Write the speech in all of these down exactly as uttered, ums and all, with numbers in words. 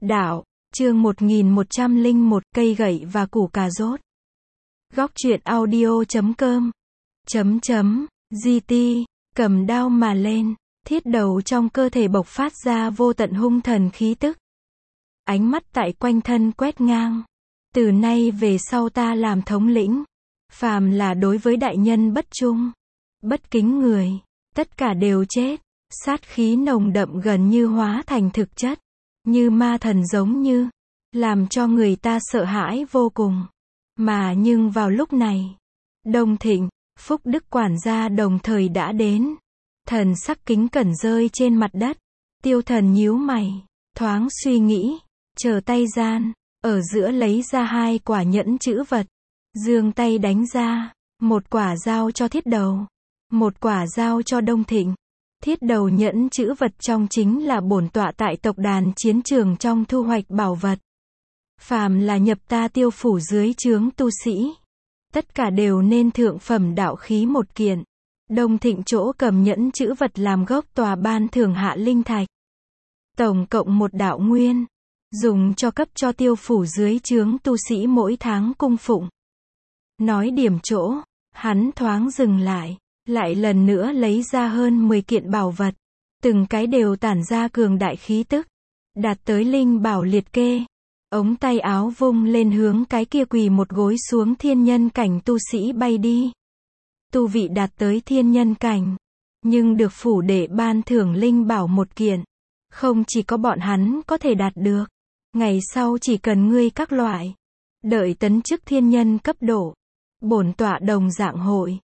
Đạo, chương một nghìn một trăm lẻ một, cây gậy và củ cà rốt. Góc truyện audio chấm com. Chấm chấm, giê tê, cầm đao mà lên, thiết đầu trong cơ thể bộc phát ra vô tận hung thần khí tức. Ánh mắt tại quanh thân quét ngang. Từ nay về sau ta làm thống lĩnh. Phàm là đối với đại nhân bất trung, bất kính người, tất cả đều chết. Sát khí nồng đậm gần như hóa thành thực chất. Như ma thần giống như, làm cho người ta sợ hãi vô cùng. Mà nhưng vào lúc này, Đông Thịnh, Phúc Đức quản gia đồng thời đã đến. Thần sắc kính cẩn rơi trên mặt đất. Tiêu Thần nhíu mày, thoáng suy nghĩ, chờ tay gian, ở giữa lấy ra hai quả nhẫn chữ vật. Giương tay đánh ra, một quả giao cho thiết đầu, một quả giao cho Đông Thịnh. Thiết đầu nhẫn chữ vật trong chính là bổn tọa tại tộc đàn chiến trường trong thu hoạch bảo vật. Phàm là nhập ta Tiêu phủ dưới trướng tu sĩ, tất cả đều nên thượng phẩm đạo khí một kiện. Đông Thịnh chỗ cầm nhẫn chữ vật làm gốc tòa ban thưởng hạ linh thạch. Tổng cộng một đạo nguyên, dùng cho cấp cho Tiêu phủ dưới trướng tu sĩ mỗi tháng cung phụng. Nói điểm chỗ, hắn thoáng dừng lại. Lại lần nữa lấy ra hơn mười kiện bảo vật. Từng cái đều tản ra cường đại khí tức. Đạt tới linh bảo liệt kê. Ống tay áo vung lên hướng cái kia quỳ một gối xuống thiên nhân cảnh tu sĩ bay đi. Tu vị đạt tới thiên nhân cảnh. Nhưng được phủ để ban thưởng linh bảo một kiện. Không chỉ có bọn hắn có thể đạt được. Ngày sau chỉ cần ngươi các loại. Đợi tấn chức thiên nhân cấp độ. Bổn tọa đồng dạng hội.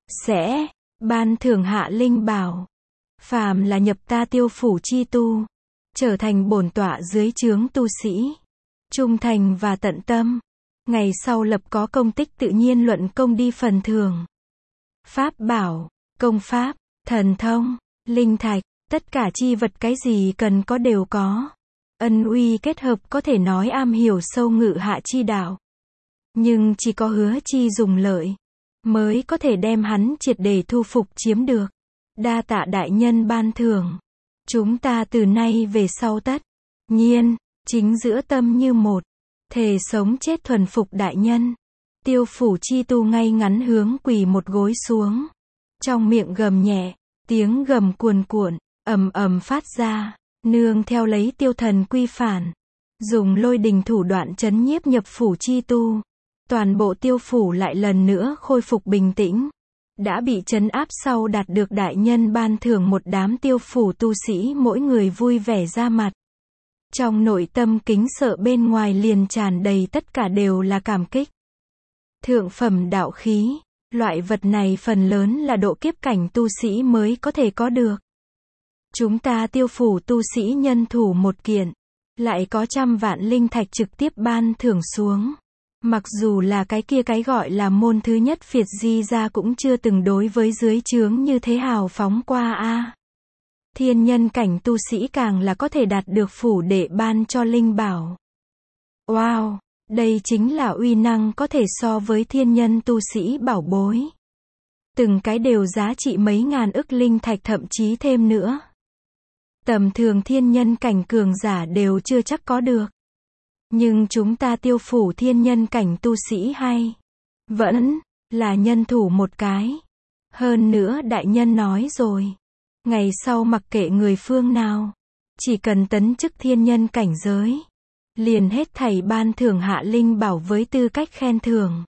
Sẽ ban thưởng hạ linh bảo. Phàm là nhập ta Tiêu phủ chi tu, trở thành bổn tọa dưới trướng tu sĩ, trung thành và tận tâm, ngày sau lập có công tích tự nhiên luận công đi phần thưởng. Pháp bảo, công pháp, thần thông, linh thạch, tất cả chi vật cái gì cần có đều có. Ân uy kết hợp có thể nói am hiểu sâu ngự hạ chi đạo. Nhưng chỉ có hứa chi dùng lợi, mới có thể đem hắn triệt để thu phục chiếm được. Đa tạ đại nhân ban thưởng. Chúng ta từ nay về sau tất nhiên, chính giữa tâm như một. Thề sống chết thuần phục đại nhân. Tiêu phủ chi tu ngay ngắn hướng quỳ một gối xuống. Trong miệng gầm nhẹ, tiếng gầm cuồn cuộn, ầm ầm phát ra, nương theo lấy Tiêu Thần quy phản. Dùng lôi đình thủ đoạn trấn nhiếp nhập phủ chi tu. Toàn bộ Tiêu phủ lại lần nữa khôi phục bình tĩnh. Đã bị trấn áp sau đạt được đại nhân ban thưởng một đám Tiêu phủ tu sĩ mỗi người vui vẻ ra mặt. Trong nội tâm kính sợ bên ngoài liền tràn đầy tất cả đều là cảm kích. Thượng phẩm đạo khí, loại vật này phần lớn là độ kiếp cảnh tu sĩ mới có thể có được. Chúng ta Tiêu phủ tu sĩ nhân thủ một kiện, lại có trăm vạn linh thạch trực tiếp ban thưởng xuống. Mặc dù là cái kia cái gọi là môn thứ nhất phiệt di ra cũng chưa từng đối với dưới trướng như thế hào phóng qua a. À. Thiên nhân cảnh tu sĩ càng là có thể đạt được phủ để ban cho linh bảo. Wow, đây chính là uy năng có thể so với thiên nhân tu sĩ bảo bối. Từng cái đều giá trị mấy ngàn ức linh thạch thậm chí thêm nữa. Tầm thường thiên nhân cảnh cường giả đều chưa chắc có được. Nhưng chúng ta Tiêu phủ thiên nhân cảnh tu sĩ hay vẫn là nhân thủ một cái. Hơn nữa đại nhân nói rồi, ngày sau mặc kệ người phương nào, chỉ cần tấn chức thiên nhân cảnh giới, liền hết thảy ban thưởng hạ linh bảo với tư cách khen thưởng.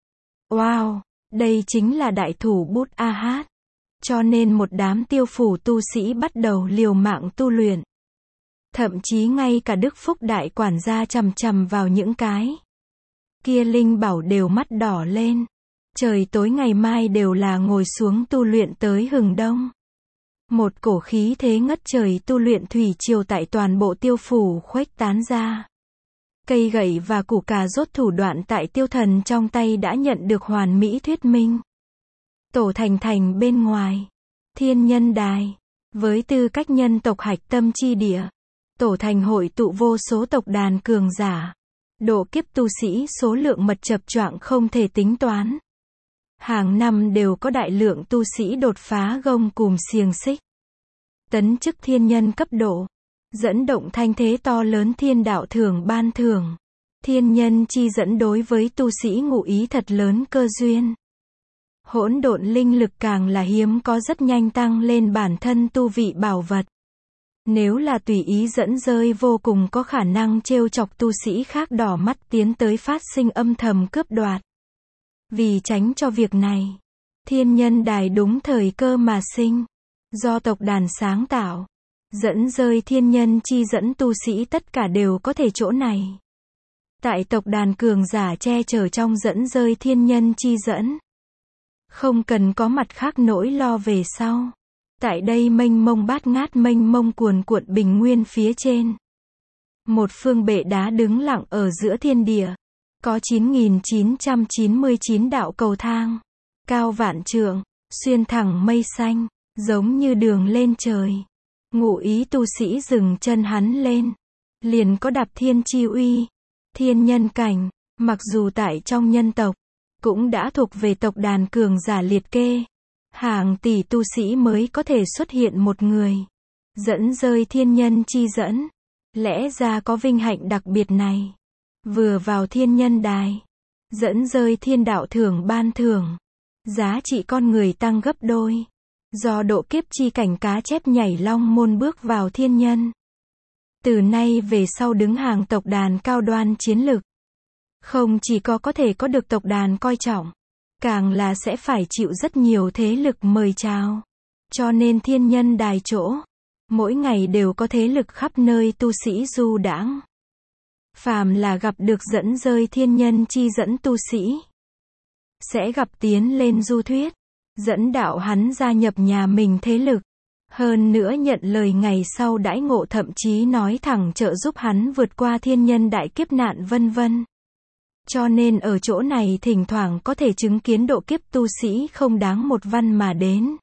Wow, đây chính là đại thủ bút a hát. Cho nên một đám Tiêu phủ tu sĩ bắt đầu liều mạng tu luyện. Thậm chí ngay cả Đức Phúc đại quản gia chằm chằm vào những cái kia linh bảo đều mắt đỏ lên. Trời tối ngày mai đều là ngồi xuống tu luyện tới hừng đông. Một cổ khí thế ngất trời tu luyện thủy triều tại toàn bộ Tiêu phủ khuếch tán ra. Cây gậy và củ cà rốt thủ đoạn tại Tiêu Thần trong tay đã nhận được hoàn mỹ thuyết minh. Tổ thành thành bên ngoài, thiên nhân đài, với tư cách nhân tộc hạch tâm chi địa. Tổ thành hội tụ vô số tộc đàn cường giả. Độ kiếp tu sĩ số lượng mật chập choạng không thể tính toán. Hàng năm đều có đại lượng tu sĩ đột phá gông cùm xiềng xích. Tấn chức thiên nhân cấp độ. dẫn động thanh thế to lớn thiên đạo thưởng ban thưởng. Thiên nhân chi dẫn đối với tu sĩ ngụ ý thật lớn cơ duyên. Hỗn độn linh lực càng là hiếm có rất nhanh tăng lên bản thân tu vị bảo vật. Nếu là tùy ý dẫn rơi vô cùng có khả năng trêu chọc tu sĩ khác đỏ mắt tiến tới phát sinh âm thầm cướp đoạt. Vì tránh cho việc này, thiên nhân đài đúng thời cơ mà sinh. Do tộc đàn sáng tạo, dẫn rơi thiên nhân chi dẫn tu sĩ tất cả đều có thể chỗ này. Tại tộc đàn cường giả che chở trong dẫn rơi thiên nhân chi dẫn. Không cần có mặt khác nỗi lo về sau. Tại đây mênh mông bát ngát mênh mông cuồn cuộn bình nguyên phía trên. Một phương bệ đá đứng lặng ở giữa thiên địa. Có chín nghìn chín trăm chín mươi chín đạo cầu thang. Cao vạn trượng, xuyên thẳng mây xanh, giống như đường lên trời. Ngụ ý tu sĩ dừng chân hắn lên. Liền có đạp thiên chi uy. Thiên nhân cảnh, mặc dù tại trong nhân tộc, cũng đã thuộc về tộc đàn cường giả liệt kê. Hàng tỷ tu sĩ mới có thể xuất hiện một người. Dẫn rơi thiên nhân chi dẫn. Lẽ ra có vinh hạnh đặc biệt này. Vừa vào thiên nhân đài. Dẫn rơi thiên đạo thưởng ban thưởng. Giá trị con người tăng gấp đôi. Do độ kiếp chi cảnh cá chép nhảy long môn bước vào thiên nhân. Từ nay về sau đứng hàng tộc đàn cao đoan chiến lực. Không chỉ có có thể có được tộc đàn coi trọng. Càng là sẽ phải chịu rất nhiều thế lực mời chào. Cho nên thiên nhân đài chỗ. Mỗi ngày đều có thế lực khắp nơi tu sĩ du đãng. Phàm là gặp được dẫn rơi thiên nhân chi dẫn tu sĩ. Sẽ gặp tiến lên du thuyết. Dẫn đạo hắn gia nhập nhà mình thế lực. Hơn nữa nhận lời ngày sau đãi ngộ thậm chí nói thẳng trợ giúp hắn vượt qua thiên nhân đại kiếp nạn vân vân. Cho nên ở chỗ này thỉnh thoảng có thể chứng kiến độ kiếp tu sĩ không đáng một văn mà đến.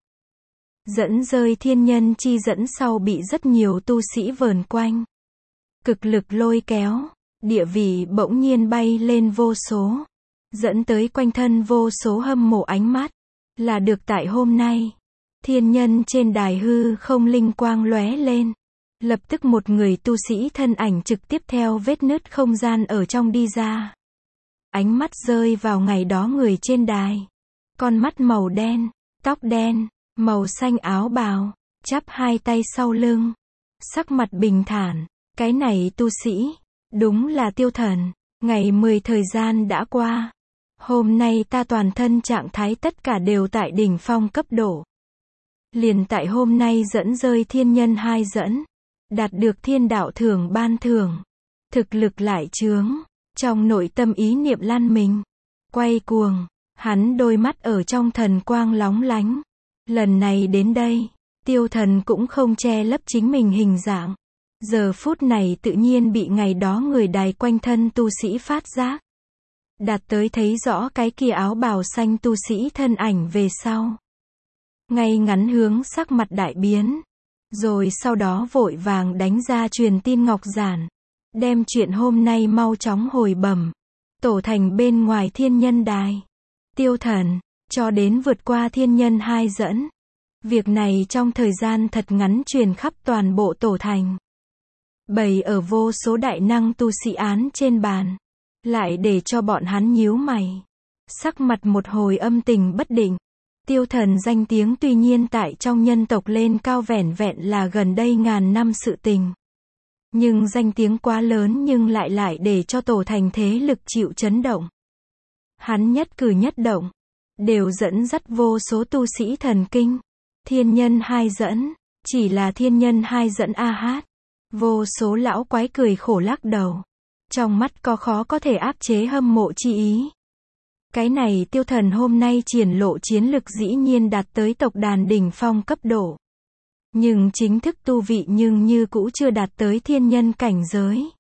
Dẫn rơi thiên nhân chi dẫn sau bị rất nhiều tu sĩ vờn quanh. Cực lực lôi kéo, địa vị bỗng nhiên bay lên vô số. Dẫn tới quanh thân vô số hâm mộ ánh mắt. Là được tại hôm nay. Thiên nhân trên đài hư không linh quang lóe lên. Lập tức một người tu sĩ thân ảnh trực tiếp theo vết nứt không gian ở trong đi ra. Ánh mắt rơi vào ngày đó người trên đài. Con mắt màu đen, tóc đen, màu xanh áo bào, chắp hai tay sau lưng. Sắc mặt bình thản, cái này tu sĩ, đúng là Tiêu Thần. Ngày mười thời gian đã qua. Hôm nay ta toàn thân trạng thái tất cả đều tại đỉnh phong cấp độ. Liền tại hôm nay dẫn rơi thiên nhân hai dẫn. Đạt được thiên đạo thưởng ban thưởng. Thực lực lại chướng. Trong nội tâm ý niệm lan mình. Quay cuồng. Hắn đôi mắt ở trong thần quang lóng lánh. Lần này đến đây. Tiêu Thần cũng không che lấp chính mình hình dạng. Giờ phút này tự nhiên bị ngày đó người đài quanh thân tu sĩ phát giác. Đạt tới thấy rõ cái kia áo bào xanh tu sĩ thân ảnh về sau. Ngay ngắn hướng sắc mặt đại biến. Rồi sau đó vội vàng đánh ra truyền tin ngọc giản. Đem chuyện hôm nay mau chóng hồi bẩm. Tổ thành bên ngoài thiên nhân đài. Tiêu Thần, cho đến vượt qua thiên nhân hai dẫn. Việc này trong thời gian thật ngắn truyền khắp toàn bộ tổ thành. Bày ở vô số đại năng tu sĩ án trên bàn. Lại để cho bọn hắn nhíu mày. Sắc mặt một hồi âm tình bất định. Tiêu Thần danh tiếng tuy nhiên tại trong nhân tộc lên cao vẻn vẹn là gần đây ngàn năm sự tình. Nhưng danh tiếng quá lớn nhưng lại lại để cho tổ thành thế lực chịu chấn động. Hắn nhất cử nhất động. Đều dẫn dắt vô số tu sĩ thần kinh. Thiên nhân hai dẫn. Chỉ là thiên nhân hai dẫn a hát. Vô số lão quái cười khổ lắc đầu. Trong mắt có khó có thể áp chế hâm mộ chi ý. Cái này Tiêu Thần hôm nay triển lộ chiến lực dĩ nhiên đạt tới tộc đàn đỉnh phong cấp độ. Nhưng chính thức tu vị nhưng như cũ chưa đạt tới thiên nhân cảnh giới.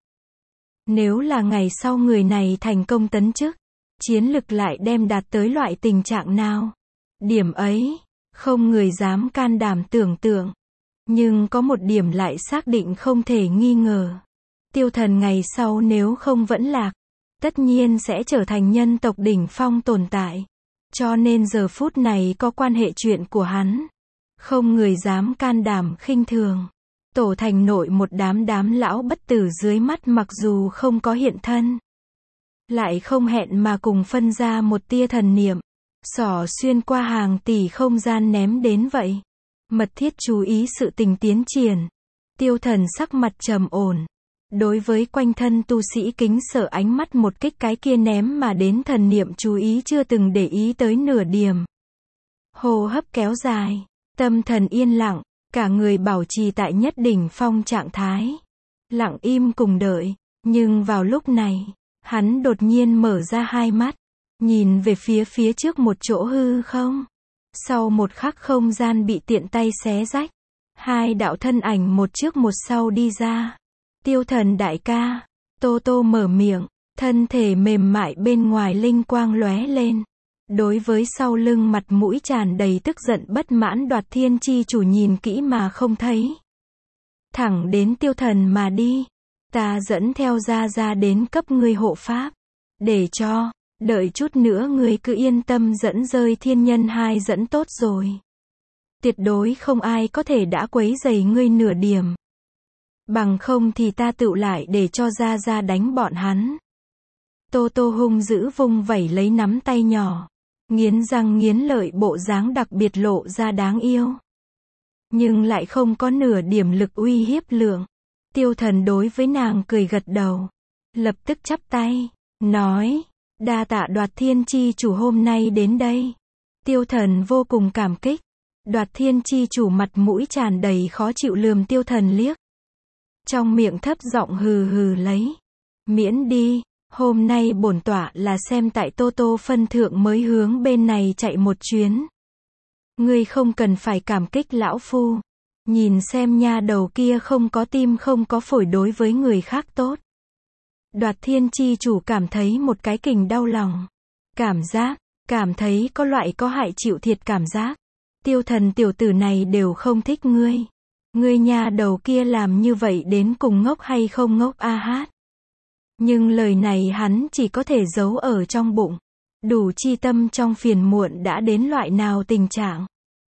Nếu là ngày sau người này thành công tấn chức, chiến lực lại đem đạt tới loại tình trạng nào? Điểm ấy, không người dám can đảm tưởng tượng. Nhưng có một điểm lại xác định không thể nghi ngờ. Tiêu Thần ngày sau nếu không vẫn lạc, tất nhiên sẽ trở thành nhân tộc đỉnh phong tồn tại. Cho nên giờ phút này có quan hệ chuyện của hắn. Không người dám can đảm khinh thường. tổ thành nội một đám đám lão bất tử dưới mắt mặc dù không có hiện thân, lại không hẹn mà cùng phân ra một tia thần niệm, xỏ xuyên qua hàng tỷ không gian ném đến vậy. Mật thiết chú ý sự tình tiến triển. Tiêu Thần sắc mặt trầm ổn. Đối với quanh thân tu sĩ kính sợ ánh mắt một kích cái kia ném mà đến thần niệm chú ý chưa từng để ý tới nửa điểm. Hô hấp kéo dài, tâm thần yên lặng, cả người bảo trì tại nhất đỉnh phong trạng thái. Lặng im cùng đợi, nhưng vào lúc này, hắn đột nhiên mở ra hai mắt, nhìn về phía phía trước một chỗ hư không. Sau một khắc không gian bị tiện tay xé rách, hai đạo thân ảnh một trước một sau đi ra. Tiêu Thần đại ca, Tô Tô mở miệng, thân thể mềm mại bên ngoài linh quang lóe lên. Đối với sau lưng mặt mũi tràn đầy tức giận bất mãn Đoạt Thiên chi chủ nhìn kỹ mà không thấy. Thẳng đến Tiêu Thần mà đi. Ta dẫn theo ra ra đến cấp ngươi hộ pháp. Để cho, đợi chút nữa ngươi cứ yên tâm dẫn rơi thiên nhân hai dẫn tốt rồi. Tuyệt đối không ai có thể đã quấy rầy ngươi nửa điểm. Bằng không thì ta tựu lại để cho ra ra đánh bọn hắn. Tô Tô hung dữ vung vẩy lấy nắm tay nhỏ. Nghiến răng nghiến lợi bộ dáng đặc biệt lộ ra đáng yêu. Nhưng lại không có nửa điểm lực uy hiếp lượng. Tiêu Thần đối với nàng cười gật đầu. Lập tức chắp tay, nói, đa tạ Đoạt Thiên chi chủ hôm nay đến đây. Tiêu Thần vô cùng cảm kích. Đoạt Thiên chi chủ mặt mũi tràn đầy khó chịu lườm Tiêu Thần liếc. Trong miệng thấp giọng hừ hừ lấy. Miễn đi, hôm nay bổn tọa là xem tại Tô Tô phân thượng mới hướng bên này chạy một chuyến. Ngươi không cần phải cảm kích lão phu. Nhìn xem nha đầu kia không có tim không có phổi đối với người khác tốt. Đoạt Thiên chi chủ cảm thấy một cái kình đau lòng. Cảm giác, cảm thấy có loại có hại chịu thiệt cảm giác. Tiêu Thần tiểu tử này đều không thích ngươi. Ngươi nha đầu kia làm như vậy đến cùng ngốc hay không ngốc a hát. Nhưng lời này hắn chỉ có thể giấu ở trong bụng. Đủ chi tâm trong phiền muộn đã đến loại nào tình trạng.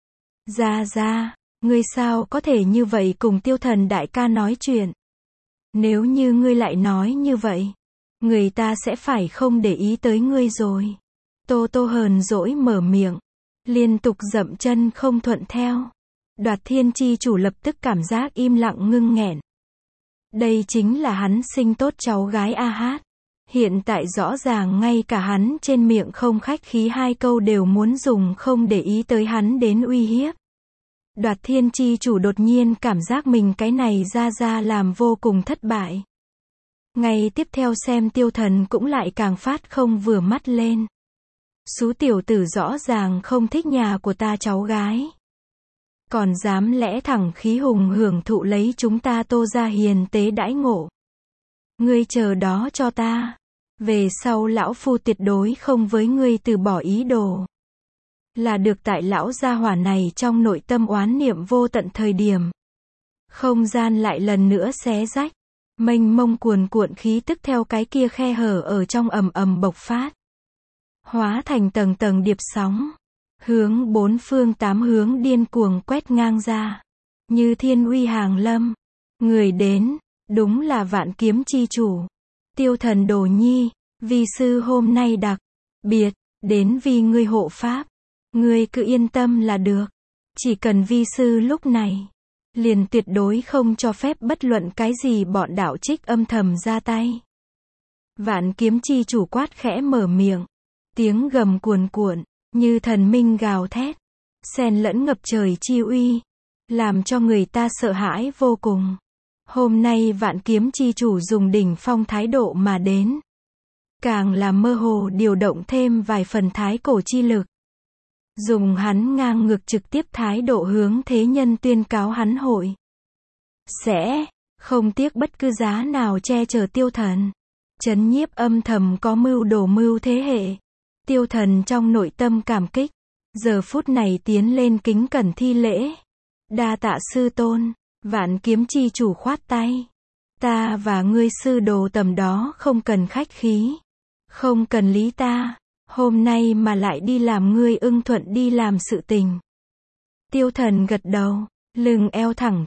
Ra ra, ngươi sao có thể như vậy cùng Tiêu Thần đại ca nói chuyện. Nếu như ngươi lại nói như vậy, người ta sẽ phải không để ý tới ngươi rồi. Tô Tô hờn dỗi mở miệng, liên tục dậm chân không thuận theo. Đoạt Thiên chi chủ lập tức cảm giác im lặng ngưng nghẹn. Đây chính là hắn sinh tốt cháu gái a hát. Hiện tại rõ ràng ngay cả hắn trên miệng không khách khí hai câu đều muốn dùng không để ý tới hắn đến uy hiếp. Đoạt Thiên chi chủ đột nhiên cảm giác mình cái này ra ra làm vô cùng thất bại. Ngày tiếp theo xem Tiêu Thần cũng lại càng phát không vừa mắt lên. Xú tiểu tử rõ ràng không thích nhà của ta cháu gái. Còn dám lẽ thẳng khí hùng hưởng thụ lấy chúng ta Tô gia hiền tế đãi ngộ. Ngươi chờ đó cho ta. Về sau lão phu tuyệt đối không với ngươi từ bỏ ý đồ. Là được tại lão gia hỏa này trong nội tâm oán niệm vô tận thời điểm. Không gian lại lần nữa xé rách. Mênh mông cuồn cuộn khí tức theo cái kia khe hở ở trong ầm ầm bộc phát. Hóa thành tầng tầng điệp sóng. Hướng bốn phương tám hướng điên cuồng quét ngang ra. Như thiên uy hàng lâm. Người đến, đúng là Vạn Kiếm chi chủ. Tiêu Thần đồ nhi, vi sư hôm nay đặc biệt, đến vì ngươi hộ pháp. Ngươi cứ yên tâm là được. Chỉ cần vi sư lúc này, liền tuyệt đối không cho phép bất luận cái gì bọn đạo trích âm thầm ra tay. Vạn Kiếm chi chủ quát khẽ mở miệng. Tiếng gầm cuồn cuộn, như thần minh gào thét. Xen lẫn ngập trời chi uy. Làm cho người ta sợ hãi vô cùng. Hôm nay Vạn Kiếm chi chủ dùng đỉnh phong thái độ mà đến. Càng là mơ hồ điều động thêm vài phần thái cổ chi lực. Dùng hắn ngang ngược trực tiếp thái độ hướng thế nhân tuyên cáo hắn hội. Sẽ, không tiếc bất cứ giá nào che chở Tiêu Thần. Chấn nhiếp âm thầm có mưu đồ mưu thế hệ. Tiêu Thần trong nội tâm cảm kích. Giờ phút này tiến lên kính cẩn thi lễ. Đa tạ sư tôn. Vạn Kiếm chi chủ khoát tay. Ta và ngươi sư đồ tầm đó không cần khách khí. Không cần lý ta. Hôm nay mà lại đi làm ngươi ưng thuận đi làm sự tình. Tiêu Thần gật đầu. Lưng eo thẳng tắp.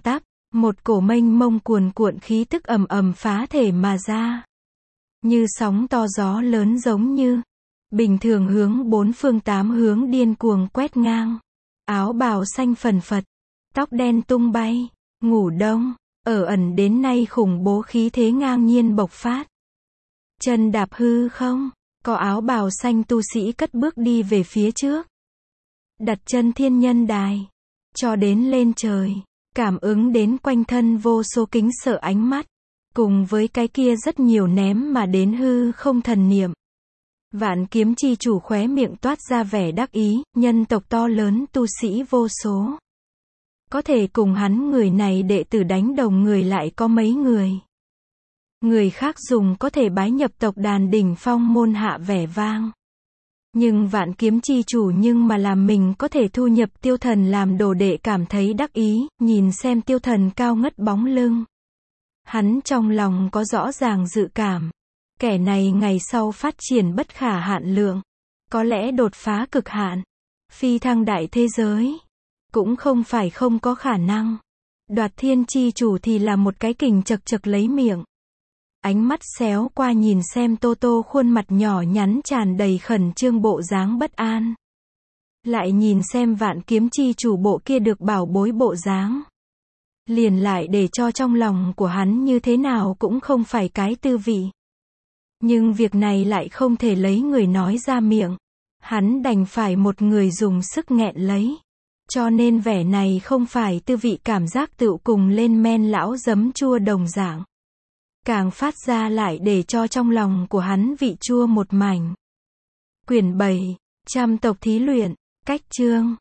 Một cổ mênh mông cuồn cuộn khí tức ầm ầm phá thể mà ra. Như sóng to gió lớn giống như bình thường hướng bốn phương tám hướng điên cuồng quét ngang. Áo bào xanh phần phật, tóc đen tung bay, ngủ đông, ở ẩn đến nay khủng bố khí thế ngang nhiên bộc phát. Chân đạp hư không, có áo bào xanh tu sĩ cất bước đi về phía trước. Đặt chân thiên nhân đài, cho đến lên trời, cảm ứng đến quanh thân vô số kính sợ ánh mắt, cùng với cái kia rất nhiều ném mà đến hư không thần niệm. Vạn kiếm chi chủ khóe miệng toát ra vẻ đắc ý, nhân tộc to lớn tu sĩ vô số. Có thể cùng hắn người này đệ tử đánh đồng người lại có mấy người. Người khác dùng có thể bái nhập tộc đàn đỉnh phong môn hạ vẻ vang. Nhưng vạn kiếm chi chủ nhưng mà làm mình có thể thu nhập tiêu thần làm đồ đệ cảm thấy đắc ý, nhìn xem tiêu thần cao ngất bóng lưng. Hắn trong lòng có rõ ràng dự cảm. Kẻ này ngày sau phát triển bất khả hạn lượng. Có lẽ đột phá cực hạn. Phi thăng đại thế giới. Cũng không phải không có khả năng. Đoạt thiên chi chủ thì là một cái kình chật chật lấy miệng. Ánh mắt xéo qua nhìn xem Tô Tô khuôn mặt nhỏ nhắn tràn đầy khẩn trương bộ dáng bất an. Lại nhìn xem vạn kiếm chi chủ bộ kia được bảo bối bộ dáng. Liền lại để cho trong lòng của hắn như thế nào cũng không phải cái tư vị. Nhưng việc này lại không thể lấy người nói ra miệng. Hắn đành phải một người dùng sức nghẹn lấy. Cho nên vẻ này không phải tư vị cảm giác tựu cùng lên men lão giấm chua đồng dạng. Càng phát ra lại để cho trong lòng của hắn vị chua một mảnh. Quyển bảy, trăm tộc thí luyện, cách chương.